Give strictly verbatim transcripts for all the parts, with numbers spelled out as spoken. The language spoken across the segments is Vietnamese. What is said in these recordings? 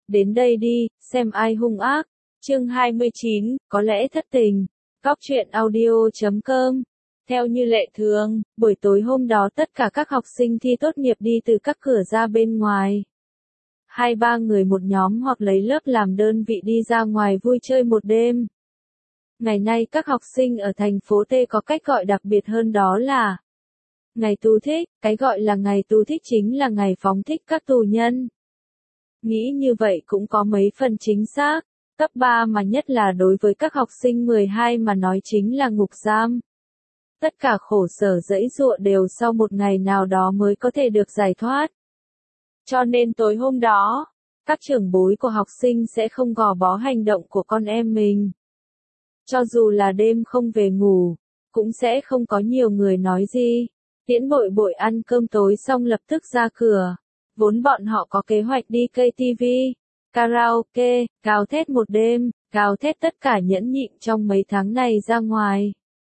Đến đây đi, xem ai hung ác. Chương hai mươi chín, có lẽ thất tình. Góc truyện audio chấm com. Theo như lệ thường, buổi tối hôm đó tất cả các học sinh thi tốt nghiệp đi từ các cửa ra bên ngoài. Hai ba người một nhóm hoặc lấy lớp làm đơn vị đi ra ngoài vui chơi một đêm. Ngày nay các học sinh ở thành phố T có cách gọi đặc biệt hơn, đó là ngày tu thích. Cái gọi là ngày tu thích chính là ngày phóng thích các tù nhân. Nghĩ như vậy cũng có mấy phần chính xác. Cấp ba mà nhất là đối với các học sinh mười hai mà nói chính là ngục giam. Tất cả khổ sở giãy giụa đều sau một ngày nào đó mới có thể được giải thoát. Cho nên tối hôm đó, các trưởng bối của học sinh sẽ không gò bó hành động của con em mình. Cho dù là đêm không về ngủ, cũng sẽ không có nhiều người nói gì. Tiễn Bội Bội ăn cơm tối xong lập tức ra cửa. Vốn bọn họ có kế hoạch đi ca tê vê, karaoke, gào thét một đêm, gào thét tất cả nhẫn nhịn trong mấy tháng này ra ngoài.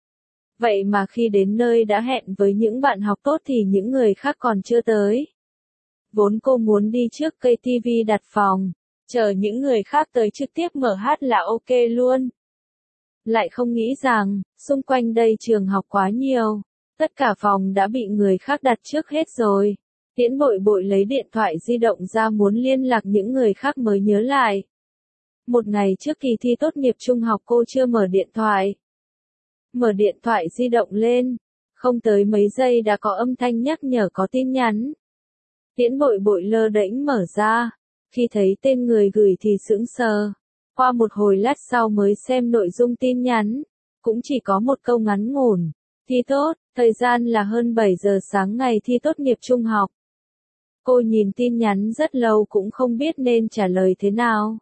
Vậy mà khi đến nơi đã hẹn với những bạn học tốt thì những người khác còn chưa tới. Vốn cô muốn đi trước ca tê vê đặt phòng, chờ những người khác tới trực tiếp mở hát là ok luôn. Lại không nghĩ rằng, xung quanh đây trường học quá nhiều, tất cả phòng đã bị người khác đặt trước hết rồi. Tiễn Bội Bội lấy điện thoại di động ra muốn liên lạc những người khác mới nhớ lại. Một ngày trước kỳ thi tốt nghiệp trung học cô chưa mở điện thoại. Mở điện thoại di động lên, không tới mấy giây đã có âm thanh nhắc nhở có tin nhắn. Tiễn Bội Bội lơ đễnh mở ra, khi thấy tên người gửi thì sững sờ. Qua một hồi lát sau mới xem nội dung tin nhắn, cũng chỉ có một câu ngắn ngủn. Thi tốt, thời gian là hơn bảy giờ sáng ngày thi tốt nghiệp trung học. Cô nhìn tin nhắn rất lâu cũng không biết nên trả lời thế nào.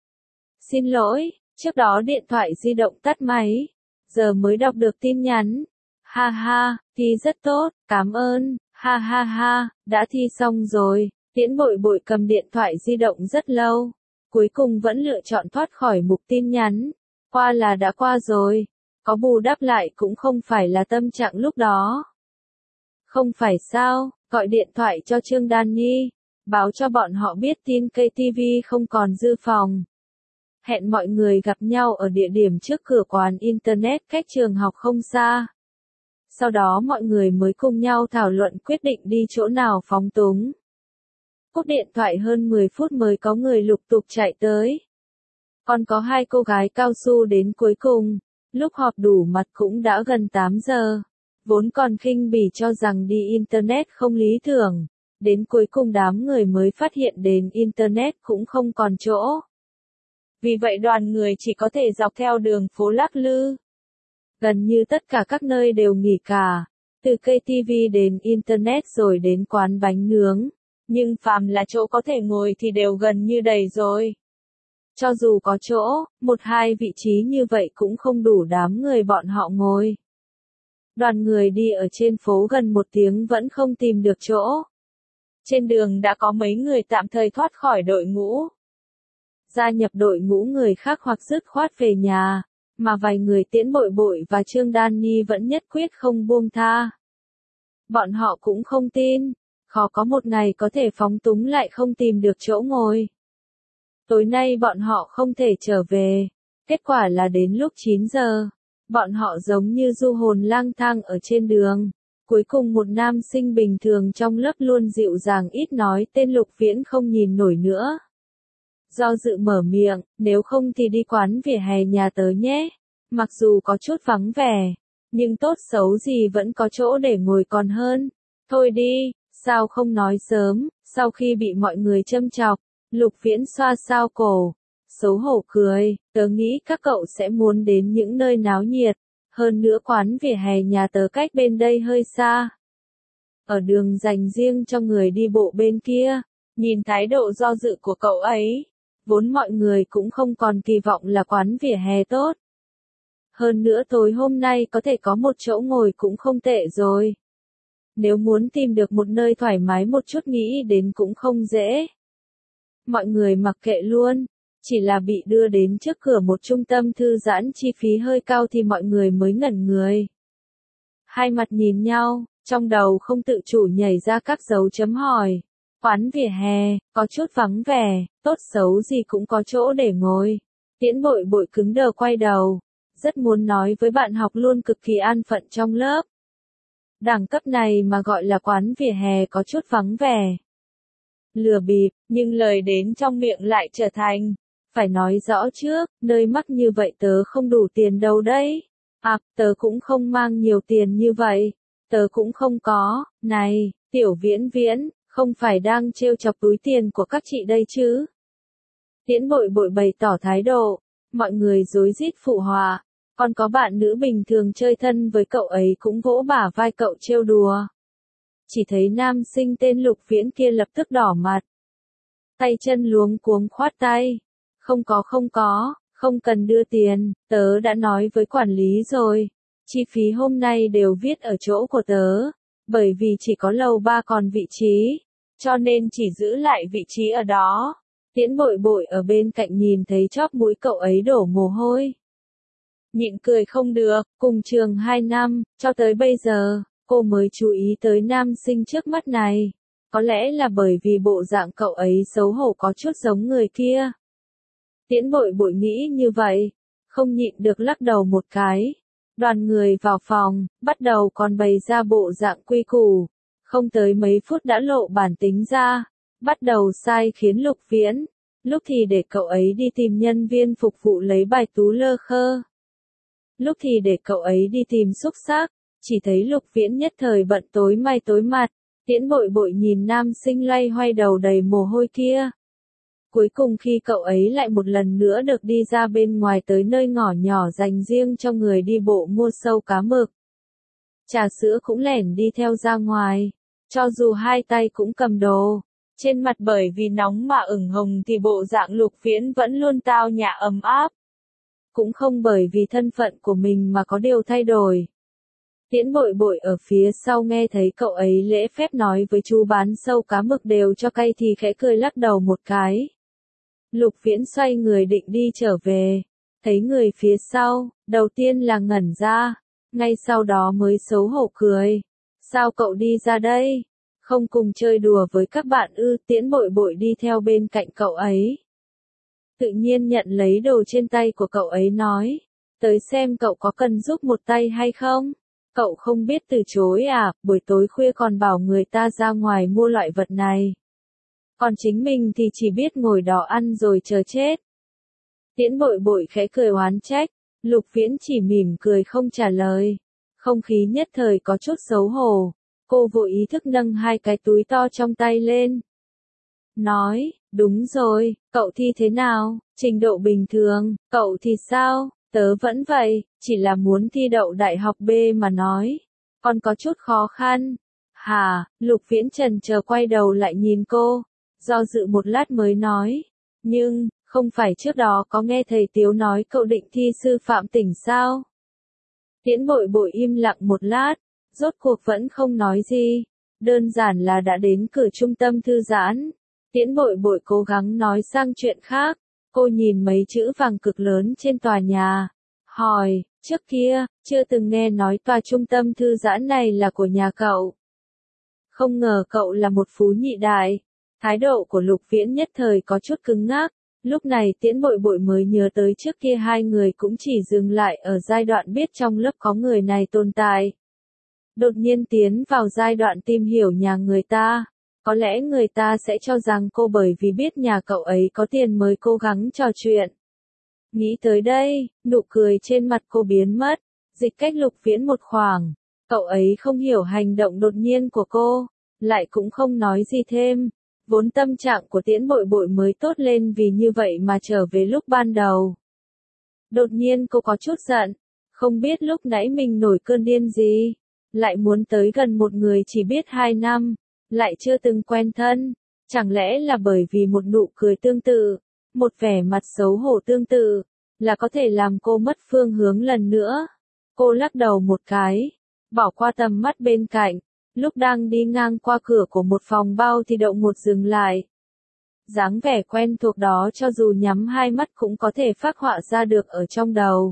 Xin lỗi, trước đó điện thoại di động tắt máy, giờ mới đọc được tin nhắn. Ha ha, thi rất tốt, cảm ơn, ha ha ha, đã thi xong rồi. Tiễn Bội Bội cầm điện thoại di động rất lâu, cuối cùng vẫn lựa chọn thoát khỏi mục tin nhắn. Qua là đã qua rồi, có bù đắp lại cũng không phải là tâm trạng lúc đó. Không phải sao, gọi điện thoại cho Trương Đan Nhi, báo cho bọn họ biết tin ca tê vê không còn dư phòng. Hẹn mọi người gặp nhau ở địa điểm trước cửa quán Internet cách trường học không xa. Sau đó mọi người mới cùng nhau thảo luận quyết định đi chỗ nào phóng túng. Cúp điện thoại hơn mười phút mới có người lục tục chạy tới. Còn có hai cô gái cao su đến cuối cùng, lúc họp đủ mặt cũng đã gần tám giờ. Vốn còn khinh bỉ cho rằng đi Internet không lý tưởng, đến cuối cùng đám người mới phát hiện đến Internet cũng không còn chỗ. Vì vậy đoàn người chỉ có thể dọc theo đường phố lắc lư. Gần như tất cả các nơi đều nghỉ cả, từ ca tê vê đến Internet rồi đến quán bánh nướng. Nhưng phàm là chỗ có thể ngồi thì đều gần như đầy rồi. Cho dù có chỗ, một hai vị trí như vậy cũng không đủ đám người bọn họ ngồi. Đoàn người đi ở trên phố gần một tiếng vẫn không tìm được chỗ. Trên đường đã có mấy người tạm thời thoát khỏi đội ngũ. Gia nhập đội ngũ người khác hoặc dứt khoát về nhà, mà vài người Tiễn Bội Bội và Trương Đan Nhi vẫn nhất quyết không buông tha. Bọn họ cũng không tin, khó có một ngày có thể phóng túng lại không tìm được chỗ ngồi. Tối nay bọn họ không thể trở về, kết quả là đến lúc chín giờ. Bọn họ giống như du hồn lang thang ở trên đường. Cuối cùng một nam sinh bình thường trong lớp luôn dịu dàng ít nói tên Lục Viễn không nhìn nổi nữa. Do dự mở miệng, nếu không thì đi quán vỉa hè nhà tớ nhé. Mặc dù có chút vắng vẻ, nhưng tốt xấu gì vẫn có chỗ để ngồi còn hơn. Thôi đi, sao không nói sớm. Sau khi bị mọi người châm chọc, Lục Viễn xoa xoa cổ, xấu hổ cười, tớ nghĩ các cậu sẽ muốn đến những nơi náo nhiệt. Hơn nữa quán vỉa hè nhà tớ cách bên đây hơi xa. Ở đường dành riêng cho người đi bộ bên kia, nhìn thái độ do dự của cậu ấy, vốn mọi người cũng không còn kỳ vọng là quán vỉa hè tốt. Hơn nữa tối hôm nay có thể có một chỗ ngồi cũng không tệ rồi. Nếu muốn tìm được một nơi thoải mái một chút nghĩ đến cũng không dễ. Mọi người mặc kệ luôn. Chỉ là bị đưa đến trước cửa một trung tâm thư giãn chi phí hơi cao thì mọi người mới ngẩn người. Hai mặt nhìn nhau, trong đầu không tự chủ nhảy ra các dấu chấm hỏi. Quán vỉa hè, có chút vắng vẻ, tốt xấu gì cũng có chỗ để ngồi. Tiễn Bội Bội cứng đờ quay đầu, rất muốn nói với bạn học luôn cực kỳ an phận trong lớp. Đẳng cấp này mà gọi là quán vỉa hè có chút vắng vẻ. Lừa bịp, nhưng lời đến trong miệng lại trở thành, phải nói rõ trước, nơi mắc như vậy tớ không đủ tiền đâu đấy. À, tớ cũng không mang nhiều tiền như vậy. Tớ cũng không có, này, Tiểu Viễn Viễn, không phải đang trêu chọc túi tiền của các chị đây chứ. Tiễn Bội Bội bày tỏ thái độ, mọi người rối rít phụ họa, còn có bạn nữ bình thường chơi thân với cậu ấy cũng vỗ bả vai cậu trêu đùa. Chỉ thấy nam sinh tên Lục Viễn kia lập tức đỏ mặt. Tay chân luống cuống khoát tay. Không có không có, không cần đưa tiền, tớ đã nói với quản lý rồi. Chi phí hôm nay đều viết ở chỗ của tớ, bởi vì chỉ có lầu ba còn vị trí, cho nên chỉ giữ lại vị trí ở đó. Tiễn Bội Bội ở bên cạnh nhìn thấy chóp mũi cậu ấy đổ mồ hôi. Nhịn cười không được, cùng trường hai năm, cho tới bây giờ, cô mới chú ý tới nam sinh trước mắt này. Có lẽ là bởi vì bộ dạng cậu ấy xấu hổ có chút giống người kia. Tiễn Bội Bội nghĩ như vậy, không nhịn được lắc đầu một cái. Đoàn người vào phòng, bắt đầu còn bày ra bộ dạng quy củ. Không tới mấy phút đã lộ bản tính ra, bắt đầu sai khiến Lục Viễn. Lúc thì để cậu ấy đi tìm nhân viên phục vụ lấy bài tú lơ khơ. Lúc thì để cậu ấy đi tìm xúc xác, chỉ thấy Lục Viễn nhất thời bận tối mai tối mặt. Tiễn Bội Bội nhìn nam sinh loay hoay đầu đầy mồ hôi kia. Cuối cùng khi cậu ấy lại một lần nữa được đi ra bên ngoài tới nơi ngõ nhỏ dành riêng cho người đi bộ mua sâu cá mực. Trà sữa cũng lẻn đi theo ra ngoài, cho dù hai tay cũng cầm đồ. Trên mặt bởi vì nóng mà ửng hồng thì bộ dạng Lục Viễn vẫn luôn tao nhã ấm áp. Cũng không bởi vì thân phận của mình mà có điều thay đổi. Tiễn Bội Bội ở phía sau nghe thấy cậu ấy lễ phép nói với chú bán sâu cá mực đều cho cay thì khẽ cười lắc đầu một cái. Lục Viễn xoay người định đi trở về, thấy người phía sau, đầu tiên là ngẩn ra, ngay sau đó mới xấu hổ cười. Sao cậu đi ra đây? Không cùng chơi đùa với các bạn ư? Tiễn Bội Bội đi theo bên cạnh cậu ấy. Tự nhiên nhận lấy đồ trên tay của cậu ấy nói, tới xem cậu có cần giúp một tay hay không? Cậu không biết từ chối à, buổi tối khuya còn bảo người ta ra ngoài mua loại vật này. Còn chính mình thì chỉ biết ngồi đó ăn rồi chờ chết. Tiễn Bội Bội khẽ cười oán trách, Lục Viễn chỉ mỉm cười không trả lời. Không khí nhất thời có chút xấu hổ, cô vội ý thức nâng hai cái túi to trong tay lên. Nói, đúng rồi, cậu thi thế nào? Trình độ bình thường, cậu thì sao? Tớ vẫn vậy, chỉ là muốn thi đậu đại học B mà nói. Còn có chút khó khăn. Hà, Lục Viễn chần chờ quay đầu lại nhìn cô, do dự một lát mới nói. Nhưng, không phải trước đó có nghe thầy Tiếu nói cậu định thi sư phạm tỉnh sao? Tiễn Bội Bội im lặng một lát, rốt cuộc vẫn không nói gì. Đơn giản là đã đến cửa trung tâm thư giãn. Tiễn Bội Bội cố gắng nói sang chuyện khác. Cô nhìn mấy chữ vàng cực lớn trên tòa nhà. Hỏi, trước kia, chưa từng nghe nói tòa trung tâm thư giãn này là của nhà cậu. Không ngờ cậu là một phú nhị đại. Thái độ của Lục Viễn nhất thời có chút cứng ngắc. Lúc này Tiễn Bội Bội mới nhớ tới trước kia hai người cũng chỉ dừng lại ở giai đoạn biết trong lớp có người này tồn tại. Đột nhiên tiến vào giai đoạn tìm hiểu nhà người ta. Có lẽ người ta sẽ cho rằng cô bởi vì biết nhà cậu ấy có tiền mới cố gắng trò chuyện. Nghĩ tới đây, nụ cười trên mặt cô biến mất, dịch cách Lục Viễn một khoảng. Cậu ấy không hiểu hành động đột nhiên của cô, lại cũng không nói gì thêm. Vốn tâm trạng của Tiễn Bội Bội mới tốt lên vì như vậy mà trở về lúc ban đầu. Đột nhiên cô có chút giận, không biết lúc nãy mình nổi cơn điên gì, lại muốn tới gần một người chỉ biết hai năm, lại chưa từng quen thân, chẳng lẽ là bởi vì một nụ cười tương tự, một vẻ mặt xấu hổ tương tự, là có thể làm cô mất phương hướng lần nữa. Cô lắc đầu một cái, bỏ qua tầm mắt bên cạnh. Lúc đang đi ngang qua cửa của một phòng bao thì đột ngột dừng lại. Dáng vẻ quen thuộc đó cho dù nhắm hai mắt cũng có thể phác họa ra được ở trong đầu.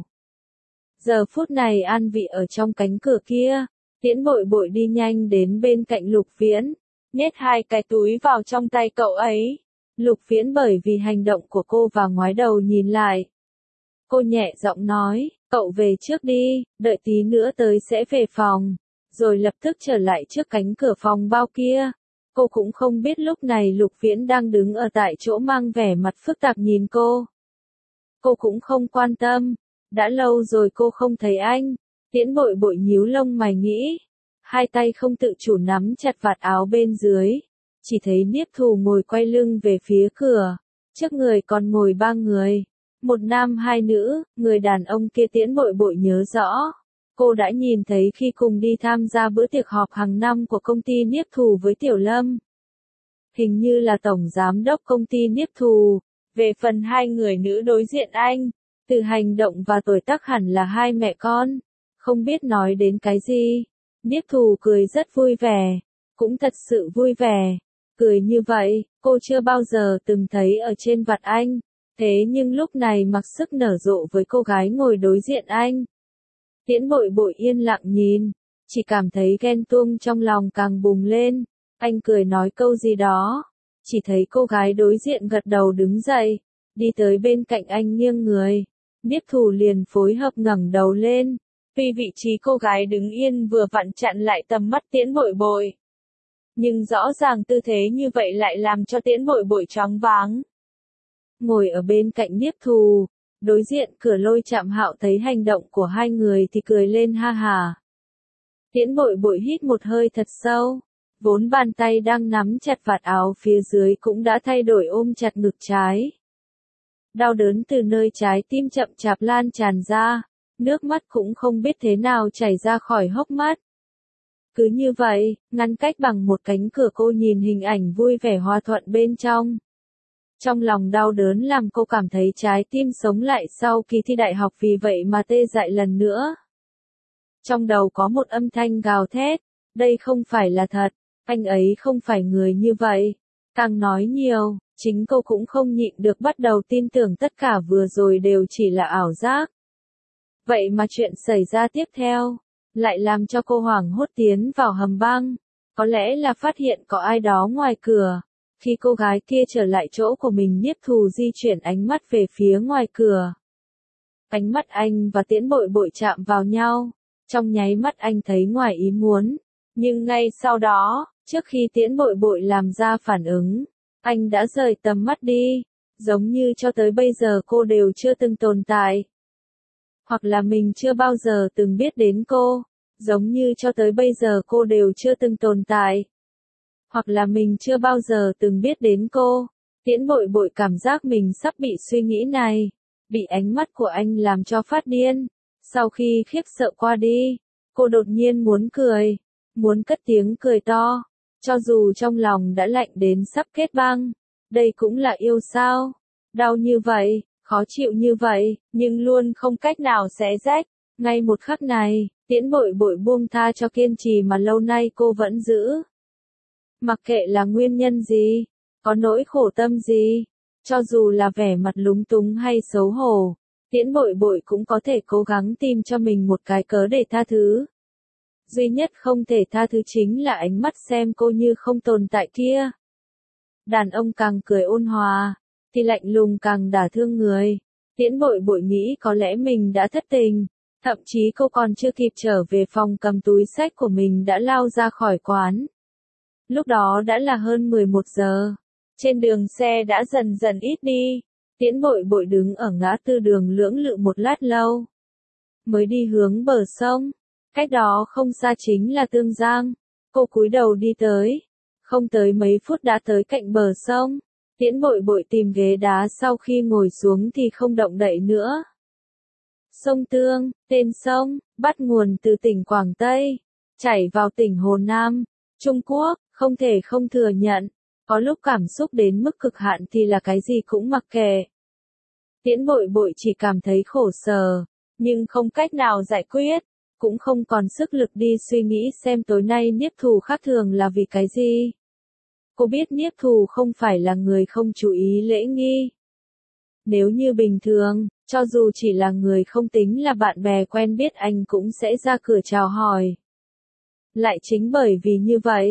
Giờ phút này an vị ở trong cánh cửa kia, Tiễn Bội Bội đi nhanh đến bên cạnh Lục Viễn, nhét hai cái túi vào trong tay cậu ấy. Lục Viễn bởi vì hành động của cô và ngoái đầu nhìn lại. Cô nhẹ giọng nói, cậu về trước đi, đợi tí nữa tới sẽ về phòng. Rồi lập tức trở lại trước cánh cửa phòng bao kia. Cô cũng không biết lúc này Lục Viễn đang đứng ở tại chỗ mang vẻ mặt phức tạp nhìn cô. Cô cũng không quan tâm. Đã lâu rồi cô không thấy anh. Tiễn Bội Bội nhíu lông mày nghĩ. Hai tay không tự chủ nắm chặt vạt áo bên dưới. Chỉ thấy Niếp Thù ngồi quay lưng về phía cửa. Trước người còn ngồi ba người. Một nam hai nữ, người đàn ông kia Tiễn Bội Bội nhớ rõ. Cô đã nhìn thấy khi cùng đi tham gia bữa tiệc họp hàng năm của công ty Niếp Thù với Tiểu Lâm. Hình như là tổng giám đốc công ty Niếp Thù. Về phần hai người nữ đối diện anh, từ hành động và tuổi tác hẳn là hai mẹ con. Không biết nói đến cái gì. Niếp Thù cười rất vui vẻ. Cũng thật sự vui vẻ. Cười như vậy, cô chưa bao giờ từng thấy ở trên vặt anh. Thế nhưng lúc này mặc sức nở rộ với cô gái ngồi đối diện anh. Tiễn Bội Bội yên lặng nhìn, chỉ cảm thấy ghen tuông trong lòng càng bùng lên. Anh cười nói câu gì đó, chỉ thấy cô gái đối diện gật đầu đứng dậy, đi tới bên cạnh anh nghiêng người. Niếp Thù liền phối hợp ngẩng đầu lên, vì vị trí cô gái đứng yên vừa vặn chặn lại tầm mắt Tiễn Bội Bội. Nhưng rõ ràng tư thế như vậy lại làm cho Tiễn Bội Bội choáng váng. Ngồi ở bên cạnh Niếp Thù, đối diện Cửa Lôi Trạm Hạo thấy hành động của hai người thì cười lên ha hà. Tiễn Bội Bội hít một hơi thật sâu, vốn bàn tay đang nắm chặt vạt áo phía dưới cũng đã thay đổi ôm chặt ngực trái. Đau đớn từ nơi trái tim chậm chạp lan tràn ra, nước mắt cũng không biết thế nào chảy ra khỏi hốc mắt. Cứ như vậy, ngăn cách bằng một cánh cửa cô nhìn hình ảnh vui vẻ hòa thuận bên trong. Trong lòng đau đớn làm cô cảm thấy trái tim sống lại sau kỳ thi đại học vì vậy mà tê dại lần nữa. Trong đầu có một âm thanh gào thét, đây không phải là thật, anh ấy không phải người như vậy. Càng nói nhiều, chính cô cũng không nhịn được bắt đầu tin tưởng tất cả vừa rồi đều chỉ là ảo giác. Vậy mà chuyện xảy ra tiếp theo, lại làm cho cô hoảng hốt tiến vào hầm băng. Có lẽ là phát hiện có ai đó ngoài cửa. Khi cô gái kia trở lại chỗ của mình, Niếp Thù di chuyển ánh mắt về phía ngoài cửa. Ánh mắt anh và Tiễn Bội Bội chạm vào nhau. Trong nháy mắt anh thấy ngoài ý muốn. Nhưng ngay sau đó, trước khi Tiễn Bội Bội làm ra phản ứng, anh đã rời tầm mắt đi. Giống như cho tới bây giờ cô đều chưa từng tồn tại. Hoặc là mình chưa bao giờ từng biết đến cô. Giống như cho tới bây giờ cô đều chưa từng tồn tại. Hoặc là mình chưa bao giờ từng biết đến cô. Tiễn Bội Bội cảm giác mình sắp bị suy nghĩ này, bị ánh mắt của anh làm cho phát điên. Sau khi khiếp sợ qua đi, cô đột nhiên muốn cười, muốn cất tiếng cười to, cho dù trong lòng đã lạnh đến sắp kết băng. Đây cũng là yêu sao? Đau như vậy, khó chịu như vậy, nhưng luôn không cách nào xé rách. Ngay một khắc này, Tiễn Bội Bội buông tha cho kiên trì mà lâu nay cô vẫn giữ. Mặc kệ là nguyên nhân gì, có nỗi khổ tâm gì, cho dù là vẻ mặt lúng túng hay xấu hổ, Tiễn Bội Bội cũng có thể cố gắng tìm cho mình một cái cớ để tha thứ. Duy nhất không thể tha thứ chính là ánh mắt xem cô như không tồn tại kia. Đàn ông càng cười ôn hòa, thì lạnh lùng càng đả thương người. Tiễn Bội Bội nghĩ có lẽ mình đã thất tình, thậm chí cô còn chưa kịp trở về phòng cầm túi xách của mình đã lao ra khỏi quán. Lúc đó đã là hơn mười một giờ. Trên đường xe đã dần dần ít đi. Tiễn Bội Bội đứng ở ngã tư đường lưỡng lự một lát lâu. Mới đi hướng bờ sông. Cách đó không xa chính là Tương Giang. Cô cúi đầu đi tới. Không tới mấy phút đã tới cạnh bờ sông. Tiễn Bội Bội tìm ghế đá sau khi ngồi xuống thì không động đậy nữa. Sông Tương, tên sông, bắt nguồn từ tỉnh Quảng Tây, chảy vào tỉnh Hồ Nam, Trung Quốc. Không thể không thừa nhận, có lúc cảm xúc đến mức cực hạn thì là cái gì cũng mặc kệ. Tiễn Bội Bội chỉ cảm thấy khổ sở, nhưng không cách nào giải quyết, cũng không còn sức lực đi suy nghĩ xem tối nay Niếp Thù khác thường là vì cái gì. Cô biết Niếp Thù không phải là người không chú ý lễ nghi. Nếu như bình thường, cho dù chỉ là người không tính là bạn bè quen biết anh cũng sẽ ra cửa chào hỏi. Lại chính bởi vì như vậy,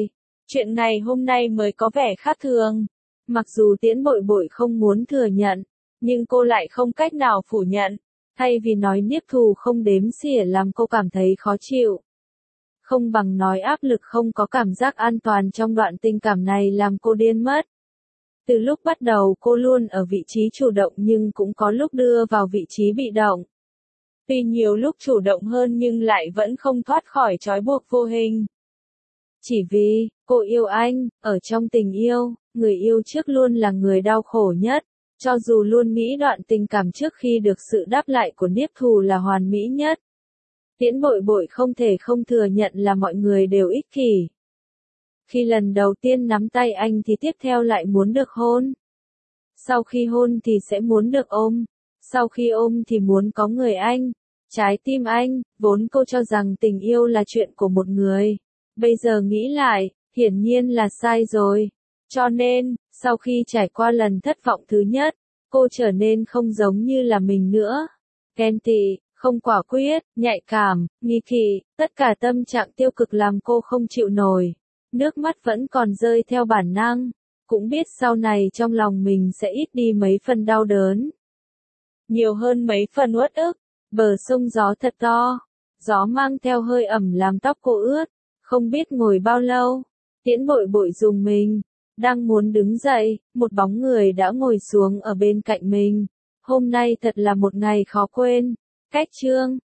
Chuyện ngày hôm nay mới có vẻ khác thường. Mặc dù Tiễn Bội Bội không muốn thừa nhận, nhưng cô lại không cách nào phủ nhận. Thay vì nói Niếp Thù không đếm xỉa làm cô cảm thấy khó chịu. Không bằng nói áp lực không có cảm giác an toàn trong đoạn tình cảm này làm cô điên mất. Từ lúc bắt đầu cô luôn ở vị trí chủ động nhưng cũng có lúc đưa vào vị trí bị động. Tuy nhiều lúc chủ động hơn nhưng lại vẫn không thoát khỏi trói buộc vô hình. Chỉ vì, cô yêu anh, ở trong tình yêu, người yêu trước luôn là người đau khổ nhất. Cho dù luôn nghĩ đoạn tình cảm trước khi được sự đáp lại của Niếp Thù là hoàn mỹ nhất. Tiễn Bội Bội không thể không thừa nhận là mọi người đều ích kỷ. Khi lần đầu tiên nắm tay anh thì tiếp theo lại muốn được hôn. Sau khi hôn thì sẽ muốn được ôm. Sau khi ôm thì muốn có người anh. Trái tim anh, vốn cô cho rằng tình yêu là chuyện của một người. Bây giờ nghĩ lại, hiển nhiên là sai rồi. Cho nên, sau khi trải qua lần thất vọng thứ nhất, cô trở nên không giống như là mình nữa. Ghen tị, không quả quyết, nhạy cảm, nghi kỵ, tất cả tâm trạng tiêu cực làm cô không chịu nổi. Nước mắt vẫn còn rơi theo bản năng, cũng biết sau này trong lòng mình sẽ ít đi mấy phần đau đớn. Nhiều hơn mấy phần uất ức, bờ sông gió thật to, gió mang theo hơi ẩm làm tóc cô ướt, không biết ngồi bao lâu, Tiễn Bội Bội dùng mình, đang muốn đứng dậy, một bóng người đã ngồi xuống ở bên cạnh mình. Hôm nay thật là một ngày khó quên, cách chương.